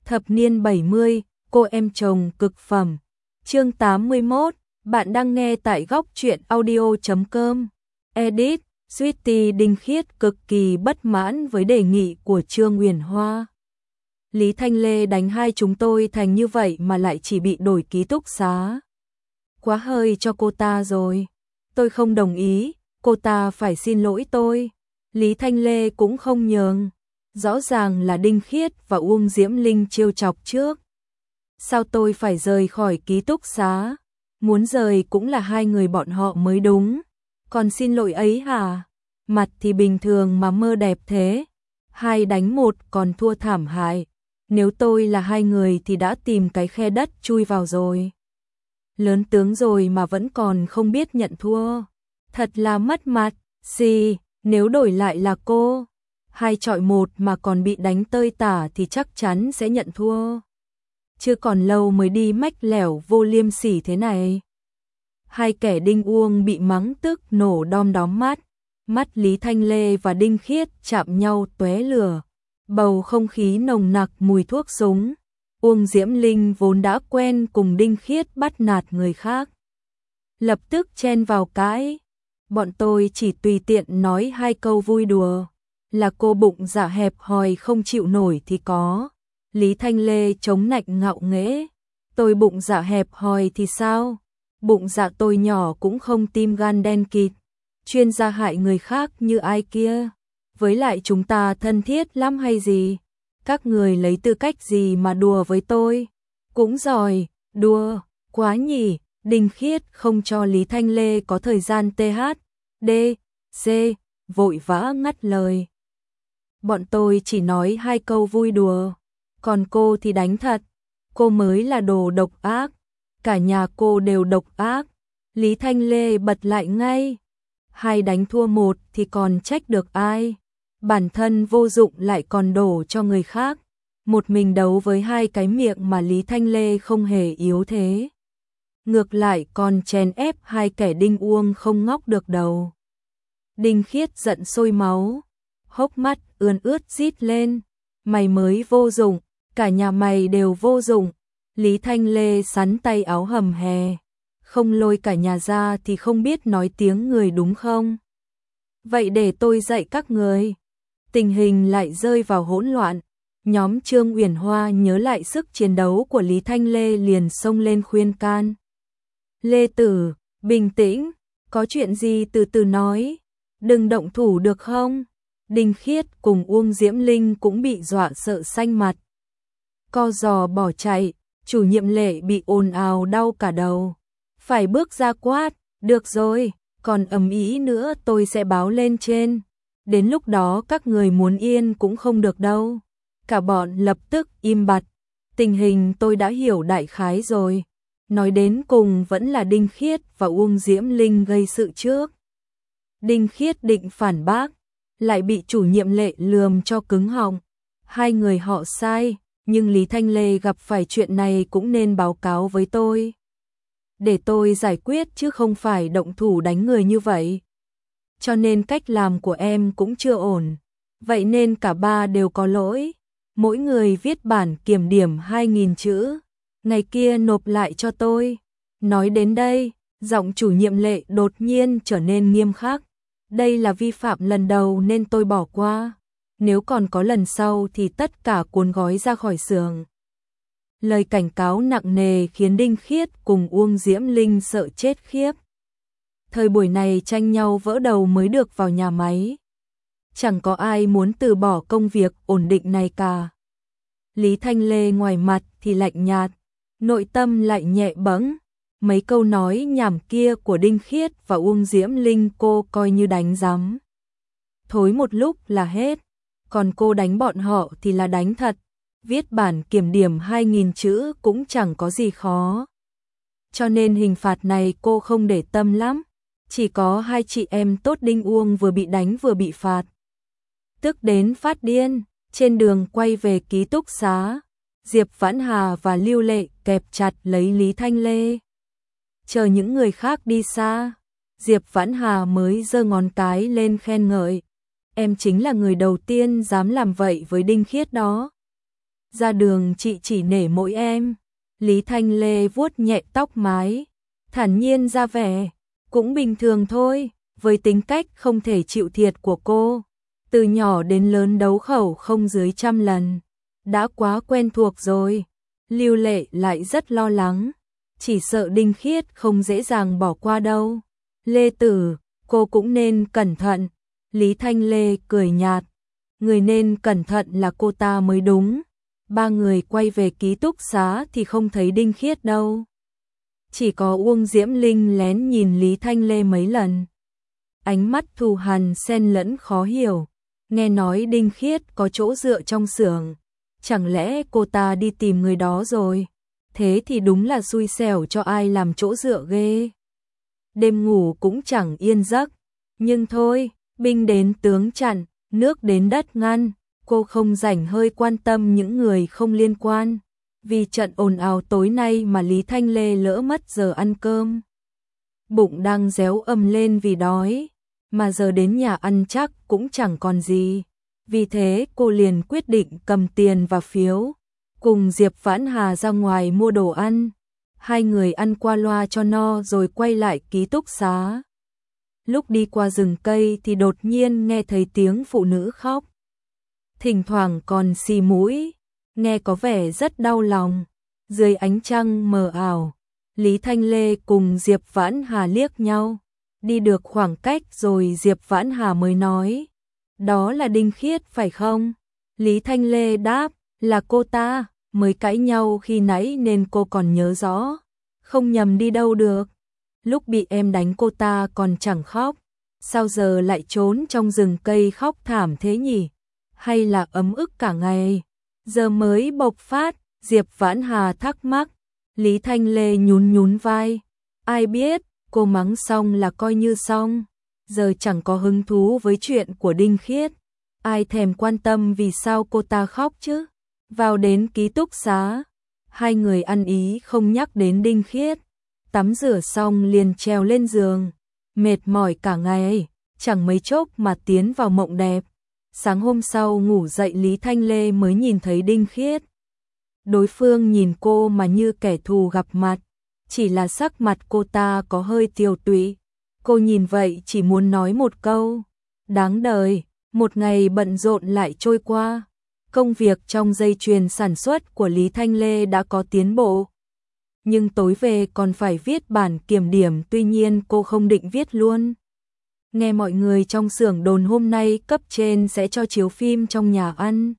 Thập niên 70, cô em chồng cực phẩm. Chương 81, bạn đang nghe tại góc truyện audio.com. Edit, Sweetie Đinh Khiết cực kỳ bất mãn với đề nghị của Trương Uyển Hoa. Lý Thanh Lê đánh hai chúng tôi thành như vậy mà lại chỉ bị đổi ký túc xá. Quá hơi cho cô ta rồi. Tôi không đồng ý, cô ta phải xin lỗi tôi. Lý Thanh Lê cũng không nhường. Rõ ràng là Đinh Khiết và Uông Diễm Linh trêu chọc trước. Sao tôi phải rời khỏi ký túc xá? Muốn rời cũng là hai người bọn họ mới đúng. Còn xin lỗi ấy hả? Mặt thì bình thường mà mơ đẹp thế. 2 đánh 1 còn thua thảm hại. Nếu tôi là hai người thì đã tìm cái khe đất chui vào rồi. Lớn tướng rồi mà vẫn còn không biết nhận thua. Thật là mất mặt. Xì, nếu đổi lại là cô, 2 chọi 1 mà còn bị đánh tơi tả thì chắc chắn sẽ nhận thua. Chưa còn lâu mới đi mách lẻo vô liêm sỉ thế này. Hai kẻ Đinh Uông bị mắng tức nổ đom đóm mắt. Mắt Lý Thanh Lê và Đinh Khiết chạm nhau tóe lửa. Bầu không khí nồng nặc mùi thuốc súng. Uông Diễm Linh vốn đã quen cùng Đinh Khiết bắt nạt người khác, lập tức chen vào cãi. Bọn tôi chỉ tùy tiện nói 2 câu vui đùa. Là cô bụng dạ hẹp hòi không chịu nổi thì có. Lý Thanh Lê chống nạnh ngạo nghễ. Tôi bụng dạ hẹp hòi thì sao? Bụng dạ tôi nhỏ cũng không tim gan đen kịt, chuyên gia hại người khác như ai kia. Với lại chúng ta thân thiết lắm hay gì? Các người lấy tư cách gì mà đùa với tôi? Cũng giỏi, đùa, quá nhỉ. Đinh Khiết không cho Lý Thanh Lê có thời gian THD, C, vội vã ngắt lời. Bọn tôi chỉ nói 2 câu vui đùa, còn cô thì đánh thật. Cô mới là đồ độc ác, cả nhà cô đều độc ác. Lý Thanh Lê bật lại ngay. 2 đánh thua 1 thì còn trách được ai? Bản thân vô dụng lại còn đổ cho người khác. Một mình đấu với 2 cái miệng mà Lý Thanh Lê không hề yếu thế. Ngược lại còn chèn ép 2 kẻ Đinh Uông không ngóc được đầu. Đinh Khiết giận sôi máu, hốc mắt ươn ướt rít lên. Mày mới vô dụng, cả nhà mày đều vô dụng. Lý Thanh Lê sắn tay áo hầm hè. Không lôi cả nhà ra thì không biết nói tiếng người đúng không? Vậy để tôi dạy các người. Tình hình lại rơi vào hỗn loạn. Nhóm Trương Uyển Hoa nhớ lại sức chiến đấu của Lý Thanh Lê liền xông lên khuyên can. Lê Tử, bình tĩnh, có chuyện gì từ từ nói, đừng động thủ được không? Đinh Khiết cùng Uông Diễm Linh cũng bị dọa sợ xanh mặt. Co giò bỏ chạy, chủ nhiệm Lệ bị ồn ào đau cả đầu. Phải bước ra quát, được rồi, còn ầm ĩ nữa tôi sẽ báo lên trên. Đến lúc đó các người muốn yên cũng không được đâu. Cả bọn lập tức im bặt. Tình hình tôi đã hiểu đại khái rồi. Nói đến cùng vẫn là Đinh Khiết và Uông Diễm Linh gây sự trước. Đinh Khiết định phản bác, lại bị chủ nhiệm Lệ lườm cho cứng họng. 2 người họ sai, nhưng Lý Thanh Lê gặp phải chuyện này cũng nên báo cáo với tôi. Để tôi giải quyết chứ không phải động thủ đánh người như vậy. Cho nên cách làm của em cũng chưa ổn. Vậy nên cả 3 đều có lỗi. Mỗi người viết bản kiểm điểm 2.000 chữ. Ngày kia nộp lại cho tôi. Nói đến đây, giọng chủ nhiệm Lệ đột nhiên trở nên nghiêm khắc. Đây là vi phạm lần đầu nên tôi bỏ qua. Nếu còn có lần sau thì tất cả cuốn gói ra khỏi xưởng. Lời cảnh cáo nặng nề khiến Đinh Khiết cùng Uông Diễm Linh sợ chết khiếp. Thời buổi này tranh nhau vỡ đầu mới được vào nhà máy. Chẳng có ai muốn từ bỏ công việc ổn định này cả. Lý Thanh Lê ngoài mặt thì lạnh nhạt, nội tâm lại nhẹ bẫng. Mấy câu nói nhảm kia của Đinh Khiết và Uông Diễm Linh cô coi như đánh rắm. Thối một lúc là hết, còn cô đánh bọn họ thì là đánh thật. Viết bản kiểm điểm 2.000 chữ cũng chẳng có gì khó. Cho nên hình phạt này cô không để tâm lắm. Chỉ có 2 chị em tốt Đinh Uông vừa bị đánh vừa bị phạt. Tức đến phát điên, trên đường quay về ký túc xá, Diệp Vãn Hà và Lưu Lệ kẹp chặt lấy Lý Thanh Lê. Chờ những người khác đi xa, Diệp Vãn Hà mới giơ ngón cái lên khen ngợi. Em chính là người đầu tiên dám làm vậy với Đinh Khiết đó. ra đường chị chỉ nể mỗi em. Lý Thanh Lê vuốt nhẹ tóc mái, thản nhiên ra vẻ, cũng bình thường thôi, với tính cách không thể chịu thiệt của cô. Từ nhỏ đến lớn đấu khẩu không dưới 100 lần, đã quá quen thuộc rồi. Lưu Lệ lại rất lo lắng, chỉ sợ Đinh Khiết không dễ dàng bỏ qua đâu. Lê Tử, cô cũng nên cẩn thận. Lý Thanh Lê cười nhạt, người nên cẩn thận là cô ta mới đúng. Ba người quay về ký túc xá thì không thấy Đinh Khiết đâu. Chỉ có Uông Diễm Linh lén nhìn Lý Thanh Lê mấy lần. Ánh mắt thù hằn xen lẫn khó hiểu. Nghe nói Đinh Khiết có chỗ dựa trong xưởng, chẳng lẽ cô ta đi tìm người đó rồi? Thế thì đúng là xui xẻo cho ai làm chỗ dựa ghê. Đêm ngủ cũng chẳng yên giấc. Nhưng thôi, binh đến tướng chặn, nước đến đất ngăn. Cô không rảnh hơi quan tâm những người không liên quan. Vì trận ồn ào tối nay mà Lý Thanh Lê lỡ mất giờ ăn cơm. Bụng đang réo ầm lên vì đói, mà giờ đến nhà ăn chắc cũng chẳng còn gì. Vì thế cô liền quyết định cầm tiền và phiếu, cùng Diệp Vãn Hà ra ngoài mua đồ ăn. Hai người ăn qua loa cho no rồi quay lại ký túc xá. Lúc đi qua rừng cây thì đột nhiên nghe thấy tiếng phụ nữ khóc. Thỉnh thoảng còn xì mũi, nghe có vẻ rất đau lòng. Dưới ánh trăng mờ ảo, Lý Thanh Lê cùng Diệp Vãn Hà liếc nhau. Đi được khoảng cách rồi Diệp Vãn Hà mới nói, đó là Đinh Khiết phải không? Lý Thanh Lê đáp, là cô ta, mới cãi nhau khi nãy nên cô còn nhớ rõ. Không nhầm đi đâu được. Lúc bị em đánh cô ta còn chẳng khóc, sao giờ lại trốn trong rừng cây khóc thảm thế nhỉ? Hay là ấm ức cả ngày, giờ mới bộc phát? Diệp Vãn Hà thắc mắc. Lý Thanh Lê nhún nhún vai, ai biết, cô mắng xong là coi như xong, giờ chẳng có hứng thú với chuyện của Đinh Khiết, ai thèm quan tâm vì sao cô ta khóc chứ. Vào đến ký túc xá, hai người ăn ý không nhắc đến Đinh Khiết, tắm rửa xong liền trèo lên giường, mệt mỏi cả ngày, chẳng mấy chốc mà tiến vào mộng đẹp. Sáng hôm sau ngủ dậy Lý Thanh Lê mới nhìn thấy Đinh Khiết. Đối phương nhìn cô mà như kẻ thù gặp mặt, chỉ là sắc mặt cô ta có hơi tiều tụy. Cô nhìn vậy chỉ muốn nói một câu, đáng đời. Một ngày bận rộn lại trôi qua. Công việc trong dây chuyền sản xuất của Lý Thanh Lê đã có tiến bộ. Nhưng tối về còn phải viết bản kiểm điểm, tuy nhiên cô không định viết luôn. Nghe mọi người trong xưởng đồn hôm nay cấp trên sẽ cho chiếu phim trong nhà ăn.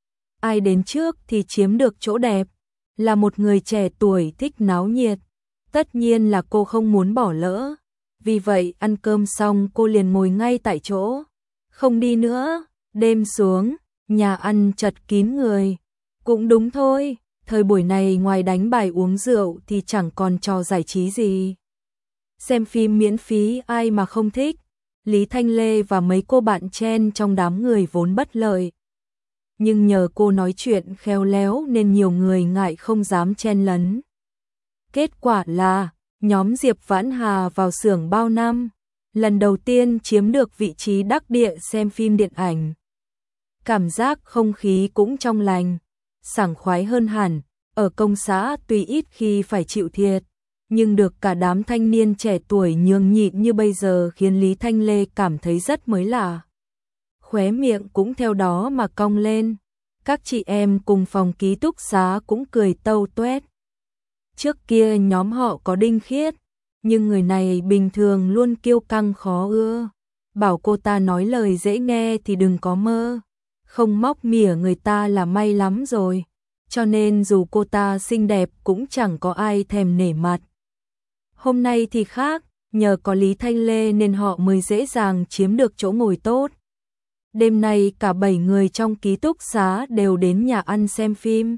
Ai đến trước thì chiếm được chỗ đẹp. Là một người trẻ tuổi thích náo nhiệt, tất nhiên là cô không muốn bỏ lỡ. Vì vậy ăn cơm xong cô liền ngồi ngay tại chỗ, không đi nữa. Đêm xuống, nhà ăn chật kín người. Cũng đúng thôi, thời buổi này ngoài đánh bài uống rượu thì chẳng còn trò giải trí gì. Xem phim miễn phí ai mà không thích. Lý Thanh Lê và mấy cô bạn chen trong đám người vốn bất lợi. Nhưng nhờ cô nói chuyện khéo léo nên nhiều người ngại không dám chen lấn. Kết quả là, nhóm Diệp Vãn Hà vào xưởng bao năm, lần đầu tiên chiếm được vị trí đắc địa xem phim điện ảnh. Cảm giác không khí cũng trong lành, sảng khoái hơn hẳn. Ở công xã tuy ít khi phải chịu thiệt, nhưng được cả đám thanh niên trẻ tuổi nhường nhịn như bây giờ khiến Lý Thanh Lê cảm thấy rất mới lạ. Khóe miệng cũng theo đó mà cong lên. Các chị em cùng phòng ký túc xá cũng cười tâu tuét. Trước kia nhóm họ có Đinh Khiết, nhưng người này bình thường luôn kiêu căng khó ưa. Bảo cô ta nói lời dễ nghe thì đừng có mơ. Không móc mỉa người ta là may lắm rồi. Cho nên dù cô ta xinh đẹp cũng chẳng có ai thèm nể mặt. Hôm nay thì khác, nhờ có Lý Thanh Lê nên họ mới dễ dàng chiếm được chỗ ngồi tốt. Đêm nay cả 7 người trong ký túc xá đều đến nhà ăn xem phim.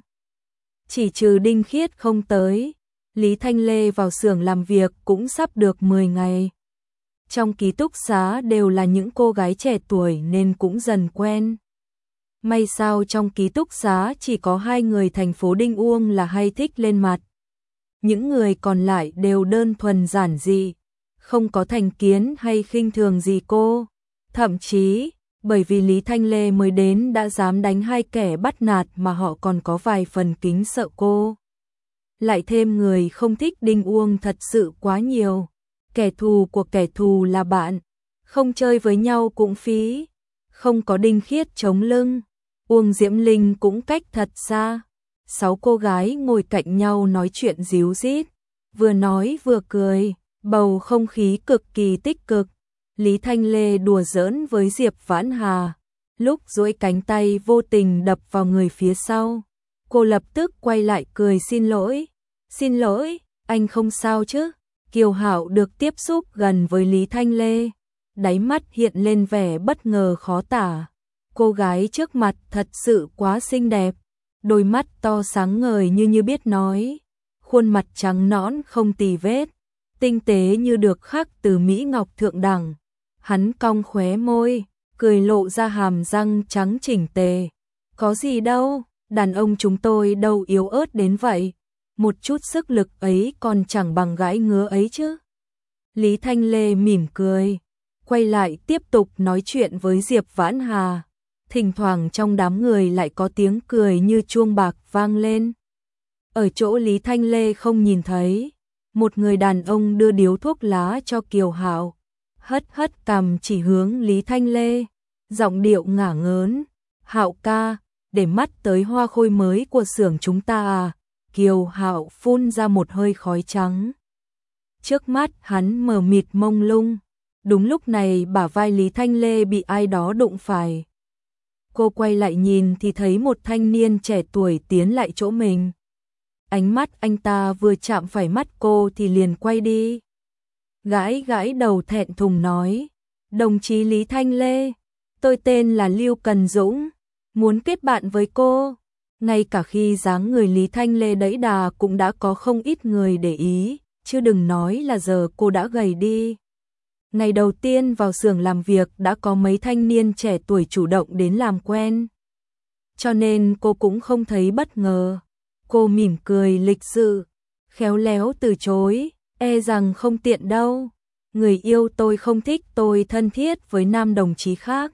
Chỉ trừ Đinh Khiết không tới. Lý Thanh Lê vào xưởng làm việc cũng sắp được 10 ngày. Trong ký túc xá đều là những cô gái trẻ tuổi nên cũng dần quen. May sao trong ký túc xá chỉ có 2 người thành phố Đinh Uông là hay thích lên mặt. Những người còn lại đều đơn thuần giản dị, không có thành kiến hay khinh thường gì cô. Thậm chí, bởi vì Lý Thanh Lê mới đến đã dám đánh hai kẻ bắt nạt mà họ còn có vài phần kính sợ cô. Lại thêm người không thích Đinh Uông thật sự quá nhiều. Kẻ thù của kẻ thù là bạn, không chơi với nhau cũng phí. Không có Đinh Khiết chống lưng, Uông Diễm Linh cũng cách thật xa. 6 cô gái ngồi cạnh nhau nói chuyện díu dít, vừa nói vừa cười, bầu không khí cực kỳ tích cực. Lý Thanh Lê đùa giỡn với Diệp Vãn Hà, lúc duỗi cánh tay vô tình đập vào người phía sau. Cô lập tức quay lại cười xin lỗi, anh không sao chứ? Kiều Hạo được tiếp xúc gần với Lý Thanh Lê, đáy mắt hiện lên vẻ bất ngờ khó tả. Cô gái trước mặt thật sự quá xinh đẹp, đôi mắt to sáng ngời như biết nói, khuôn mặt trắng nõn không tì vết, tinh tế như được khắc từ mỹ ngọc thượng đẳng. Hắn cong khóe môi, cười lộ ra hàm răng trắng chỉnh tề. Có gì đâu, đàn ông chúng tôi đâu yếu ớt đến vậy, một chút sức lực ấy còn chẳng bằng gãi ngứa ấy chứ. Lý Thanh Lê mỉm cười, quay lại tiếp tục nói chuyện với Diệp Vãn Hà. Thỉnh thoảng trong đám người lại có tiếng cười như chuông bạc vang lên. Ở chỗ Lý Thanh Lê không nhìn thấy, một người đàn ông đưa điếu thuốc lá cho Kiều Hạo, hất cằm chỉ hướng Lý Thanh Lê, giọng điệu ngả ngớn, "Hạo ca, để mắt tới hoa khôi mới của xưởng chúng ta à?" Kiều Hạo phun ra một hơi khói trắng. Trước mắt hắn mờ mịt mông lung, đúng lúc này bả vai Lý Thanh Lê bị ai đó đụng phải. Cô quay lại nhìn thì thấy một thanh niên trẻ tuổi tiến lại chỗ mình. Ánh mắt anh ta vừa chạm phải mắt cô thì liền quay đi. Gãi đầu thẹn thùng nói, "Đồng chí Lý Thanh Lê, tôi tên là Lưu Cần Dũng, muốn kết bạn với cô." Ngay cả khi dáng người Lý Thanh Lê đẫy đà cũng đã có không ít người để ý, chứ đừng nói là giờ cô đã gầy đi. Ngày đầu tiên vào xưởng làm việc đã có mấy thanh niên trẻ tuổi chủ động đến làm quen. Cho nên cô cũng không thấy bất ngờ. Cô mỉm cười lịch sự, khéo léo từ chối, "E rằng không tiện đâu. Người yêu tôi không thích tôi thân thiết với nam đồng chí khác.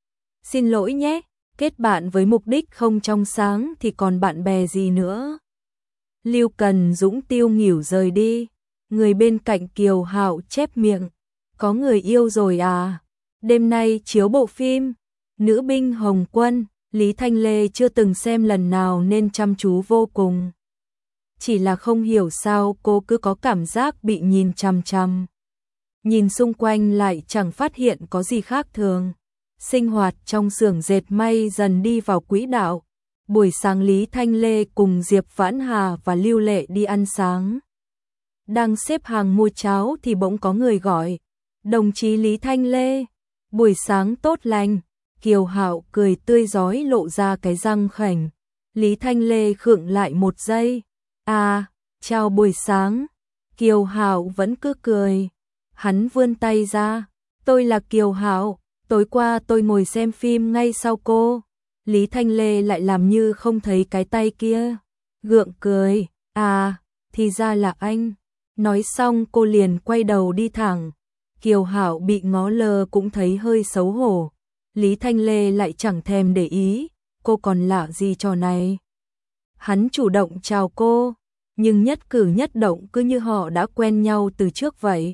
Xin lỗi nhé, kết bạn với mục đích không trong sáng thì còn bạn bè gì nữa." Lưu Cần Dũng tiêu nghỉu rời đi. Người bên cạnh Kiều Hạo chép miệng, "Có người yêu rồi à? Đêm nay chiếu bộ phim Nữ binh Hồng Quân." Lý Thanh Lê chưa từng xem lần nào nên chăm chú vô cùng. Chỉ là không hiểu sao cô cứ có cảm giác bị nhìn chằm chằm. Nhìn xung quanh lại chẳng phát hiện có gì khác thường. Sinh hoạt trong xưởng dệt may dần đi vào quỹ đạo. Buổi sáng Lý Thanh Lê cùng Diệp Vãn Hà và Lưu Lệ đi ăn sáng. Đang xếp hàng mua cháo thì bỗng có người gọi, "Đồng chí Lý Thanh Lê, buổi sáng tốt lành." Kiều Hạo cười tươi rói lộ ra cái răng khểnh. Lý Thanh Lê khựng lại một giây. "À, chào buổi sáng." Kiều Hạo vẫn cứ cười. Hắn vươn tay ra, "Tôi là Kiều Hạo, tối qua tôi ngồi xem phim ngay sau cô." Lý Thanh Lê lại làm như không thấy cái tay kia, gượng cười, "À, thì ra là anh." Nói xong cô liền quay đầu đi thẳng. Kiều Hạo bị ngó lơ cũng thấy hơi xấu hổ. Lý Thanh Lê lại chẳng thèm để ý, cô còn lạ gì trò này. Hắn chủ động chào cô, nhưng nhất cử nhất động cứ như họ đã quen nhau từ trước vậy.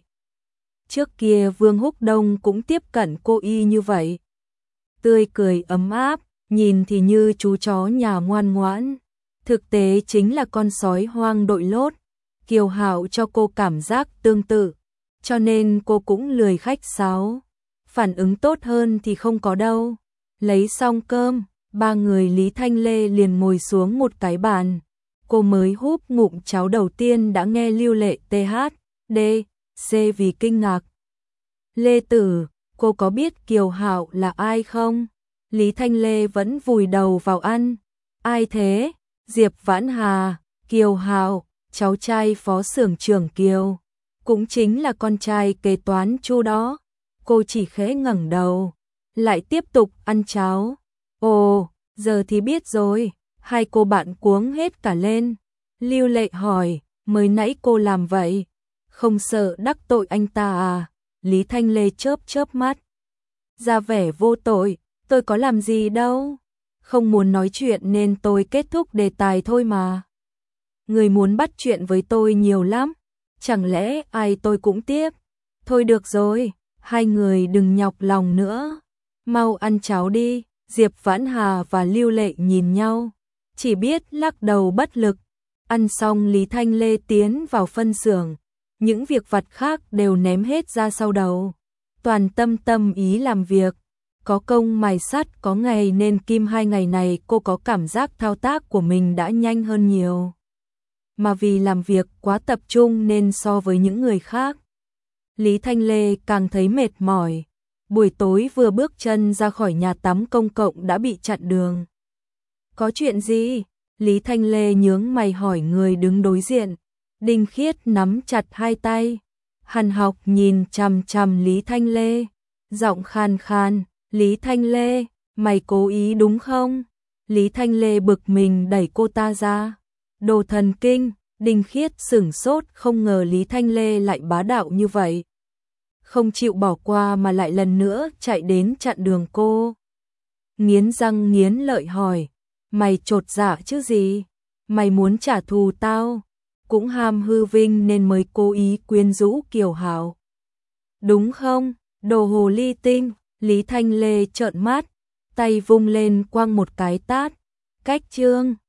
Trước kia Vương Húc Đông cũng tiếp cận cô y như vậy. Tươi cười ấm áp, nhìn thì như chú chó nhà ngoan ngoãn. Thực tế chính là con sói hoang đội lốt. Kiều Hạo cho cô cảm giác tương tự, cho nên cô cũng lười khách sáo. Phản ứng tốt hơn thì không có đâu. Lấy xong cơm, ba người Lý Thanh Lê liền ngồi xuống một cái bàn. Cô mới húp ngụm cháo đầu tiên đã nghe Lưu Lệ THD C vì kinh ngạc. "Lê Tử, cô có biết Kiều Hạo là ai không?" Lý Thanh Lê vẫn vùi đầu vào ăn. "Ai thế?" "Diệp Vãn Hà, Kiều Hạo, cháu trai phó xưởng trưởng Kiều, cũng chính là con trai kế toán Chu đó." Cô chỉ khẽ ngẩng đầu, lại tiếp tục ăn cháo. "Ồ, giờ thì biết rồi." Hai cô bạn cuống hết cả lên. Lưu Lệ hỏi, "Mới nãy cô làm vậy, không sợ đắc tội anh ta à?" Lý Thanh Lê chớp chớp mắt, ra vẻ vô tội, Tôi có làm gì đâu. Không muốn nói chuyện nên tôi kết thúc đề tài thôi mà. Người muốn bắt chuyện với tôi nhiều lắm. Chẳng lẽ ai tôi cũng tiếp. Thôi được rồi, hai người đừng nhọc lòng nữa. Mau ăn cháo đi. Diệp Vãn Hà và Lưu Lệ nhìn nhau, chỉ biết lắc đầu bất lực. Ăn xong Lý Thanh Lê tiến vào phân xưởng, những việc vặt khác đều ném hết ra sau đầu. Toàn tâm ý làm việc, có công mài sắt có ngày nên kim 2 ngày này cô có cảm giác thao tác của mình đã nhanh hơn nhiều. Mà vì làm việc quá tập trung nên so với những người khác, Lý Thanh Lê càng thấy mệt mỏi. Buổi tối vừa bước chân ra khỏi nhà tắm công cộng đã bị chặn đường. Có chuyện gì? Lý Thanh Lê nhướng mày hỏi người đứng đối diện. Đinh Khiết nắm chặt hai tay. Hàn Học nhìn chằm chằm Lý Thanh Lê. Giọng khan khan. Lý Thanh Lê, mày cố ý đúng không? Lý Thanh Lê bực mình đẩy cô ta ra. Đồ thần kinh. Đinh Khiết sửng sốt không ngờ Lý Thanh Lê lại bá đạo như vậy. Không chịu bỏ qua mà lại lần nữa chạy đến chặn đường cô. Nghiến răng nghiến lợi hỏi, mày chột dạ chứ gì? Mày muốn trả thù tao? Cũng ham hư vinh nên mới cố ý quyến rũ Kiều Hảo. Đúng không? Đồ hồ ly tinh. Lý Thanh Lê trợn mắt, tay vung lên quăng một cái tát. Cách trương.